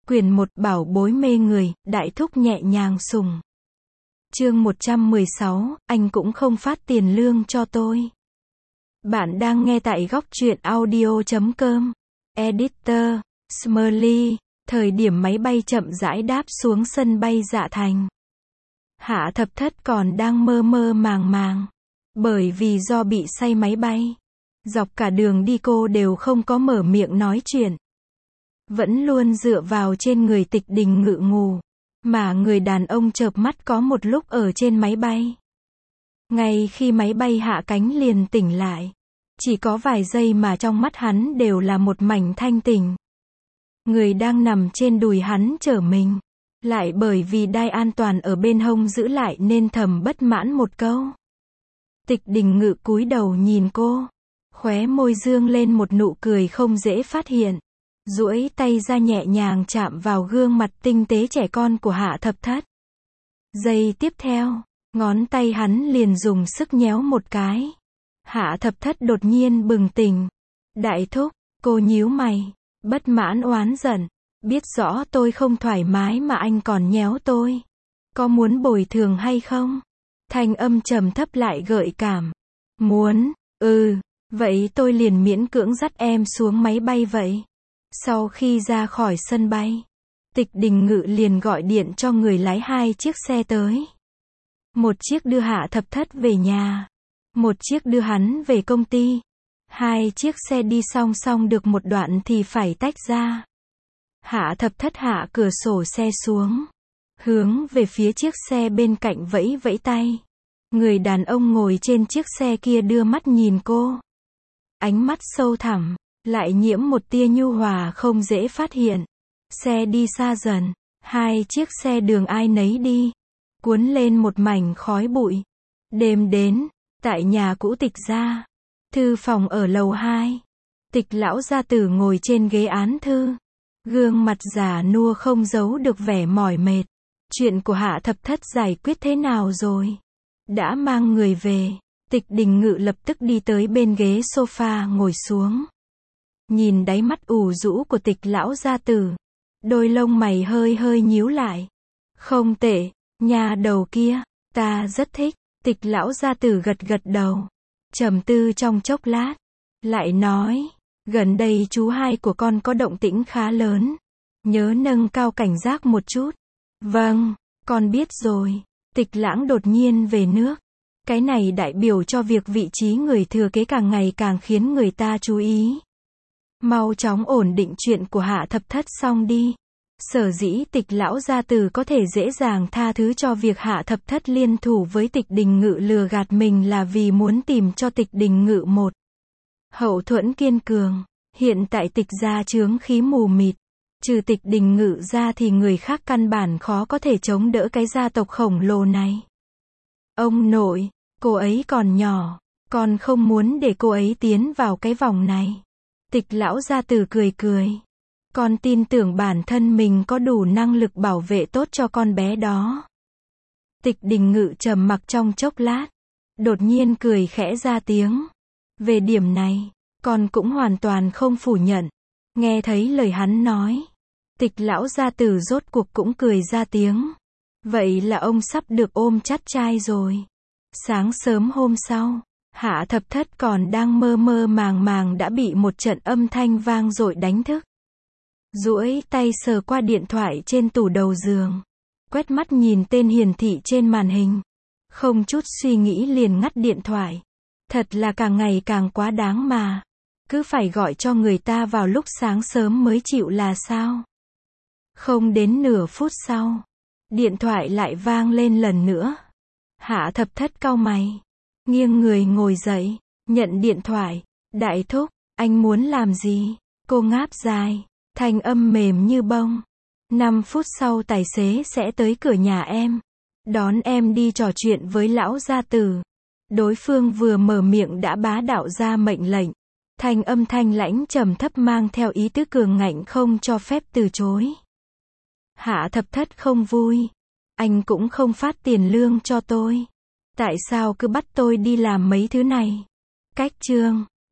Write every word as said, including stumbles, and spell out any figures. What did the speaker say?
Quyển một Bảo bối mê người, đại thúc nhẹ nhàng sùng. Chương một trăm mười sáu, anh cũng không phát tiền lương cho tôi. Bạn đang nghe tại góc truyện audio chấm com. Editor, Smurly. Thời điểm máy bay chậm rãi đáp xuống sân bay Dạ Thành. Hạ Thập Thất còn đang mơ mơ màng màng. Bởi vì do bị say máy bay. Dọc cả đường đi cô đều không có mở miệng nói chuyện. Vẫn luôn dựa vào trên người Tịch Đình Ngự ngủ. Mà người đàn ông chợp mắt có một lúc ở trên máy bay. Ngay khi máy bay hạ cánh liền tỉnh lại. Chỉ có vài giây mà trong mắt hắn đều là một mảnh thanh tỉnh. Người đang nằm trên đùi hắn trở mình. Lại bởi vì đai an toàn ở bên hông giữ lại nên thầm bất mãn một câu. Tịch Đình Ngự cúi đầu nhìn cô. Khóe môi dương lên một nụ cười không dễ phát hiện. Duỗi tay ra nhẹ nhàng chạm vào gương mặt tinh tế trẻ con của Hạ Thập Thất. Giây tiếp theo, ngón tay hắn liền dùng sức nhéo một cái. Hạ Thập Thất đột nhiên bừng tỉnh. Đại thúc, cô nhíu mày, bất mãn oán giận. Biết rõ tôi không thoải mái mà anh còn nhéo tôi. Có muốn bồi thường hay không? Thanh âm trầm thấp lại gợi cảm. Muốn, ừ, vậy tôi liền miễn cưỡng dắt em xuống máy bay vậy. Sau khi ra khỏi sân bay, Tịch Đình Ngự liền gọi điện cho người lái hai chiếc xe tới. Một chiếc đưa Hạ Thập Thất về nhà, một chiếc đưa hắn về công ty. Hai chiếc xe đi song song được một đoạn thì phải tách ra. Hạ Thập Thất hạ cửa sổ xe xuống, hướng về phía chiếc xe bên cạnh vẫy vẫy tay. Người đàn ông ngồi trên chiếc xe kia đưa mắt nhìn cô. Ánh mắt sâu thẳm, lại nhiễm một tia nhu hòa không dễ phát hiện. Xe đi xa dần, hai chiếc xe đường ai nấy đi, cuốn lên một mảnh khói bụi. Đêm đến, tại nhà cũ Tịch gia, thư phòng ở lầu hai. Tịch lão gia tử ngồi trên ghế án thư, gương mặt già nua không giấu được vẻ mỏi mệt. Chuyện của Hạ Thập Thất giải quyết thế nào rồi? Đã mang người về. Tịch Đình Ngự lập tức đi tới bên ghế sofa ngồi xuống. Nhìn đáy mắt ủ rũ của Tịch lão gia tử, đôi lông mày hơi hơi nhíu lại. Không tệ, nhà đầu kia, ta rất thích. Tịch lão gia tử gật gật đầu, trầm tư trong chốc lát, lại nói, gần đây chú hai của con có động tĩnh khá lớn, nhớ nâng cao cảnh giác một chút. Vâng, con biết rồi. Tịch Lãng đột nhiên về nước. Cái này đại biểu cho việc vị trí người thừa kế càng ngày càng khiến người ta chú ý. Mau chóng ổn định chuyện của Hạ Thập Thất xong đi. Sở dĩ Tịch lão gia tử có thể dễ dàng tha thứ cho việc Hạ Thập Thất liên thủ với Tịch Đình Ngự lừa gạt mình là vì muốn tìm cho Tịch Đình Ngự một hậu thuẫn kiên cường. Hiện tại Tịch gia chướng khí mù mịt. Trừ Tịch Đình Ngự ra thì người khác căn bản khó có thể chống đỡ cái gia tộc khổng lồ này. Ông nội, cô ấy còn nhỏ, con không muốn để cô ấy tiến vào cái vòng này. Tịch lão gia tử cười cười. Con tin tưởng bản thân mình có đủ năng lực bảo vệ tốt cho con bé đó. Tịch Đình Ngự trầm mặc trong chốc lát, đột nhiên cười khẽ ra tiếng. Về điểm này, con cũng hoàn toàn không phủ nhận. Nghe thấy lời hắn nói, Tịch lão gia tử rốt cuộc cũng cười ra tiếng. Vậy là ông sắp được ôm chắt trai rồi. Sáng sớm hôm sau, Hạ Thập Thất còn đang mơ mơ màng màng đã bị một trận âm thanh vang dội đánh thức. Duỗi tay sờ qua điện thoại trên tủ đầu giường, quét mắt nhìn tên hiển thị trên màn hình, không chút suy nghĩ liền ngắt điện thoại. Thật là càng ngày càng quá đáng mà, cứ phải gọi cho người ta vào lúc sáng sớm mới chịu là sao? Không đến nửa phút sau, điện thoại lại vang lên lần nữa. Hạ Thập Thất cau mày, nghiêng người ngồi dậy, nhận điện thoại. Đại thúc, anh muốn làm gì? Cô ngáp dài, thanh âm mềm như bông. Năm phút sau tài xế sẽ tới cửa nhà em, đón em đi trò chuyện với lão gia tử. Đối phương vừa mở miệng đã bá đạo ra mệnh lệnh. Thanh âm thanh lãnh trầm thấp mang theo ý tứ cường ngạnh không cho phép từ chối. Hạ Thập Thất không vui. Anh cũng không phát tiền lương cho tôi. Tại sao cứ bắt tôi đi làm mấy thứ này? Cách chương